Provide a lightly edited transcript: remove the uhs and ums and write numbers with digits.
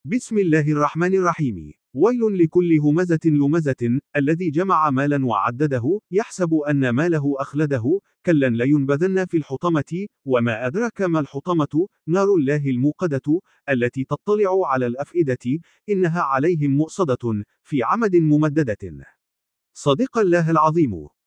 بسم الله الرحمن الرحيم. ويل لكل همزة لمزة الذي جمع مالا وعدده يحسب أن ماله أخلده كلا لينبذن في الحطمة وما أدراك ما الحطمة نار الله الموقدة التي تطلع على الأفئدة إنها عليهم مؤصدة في عمد ممددة. صدق الله العظيم.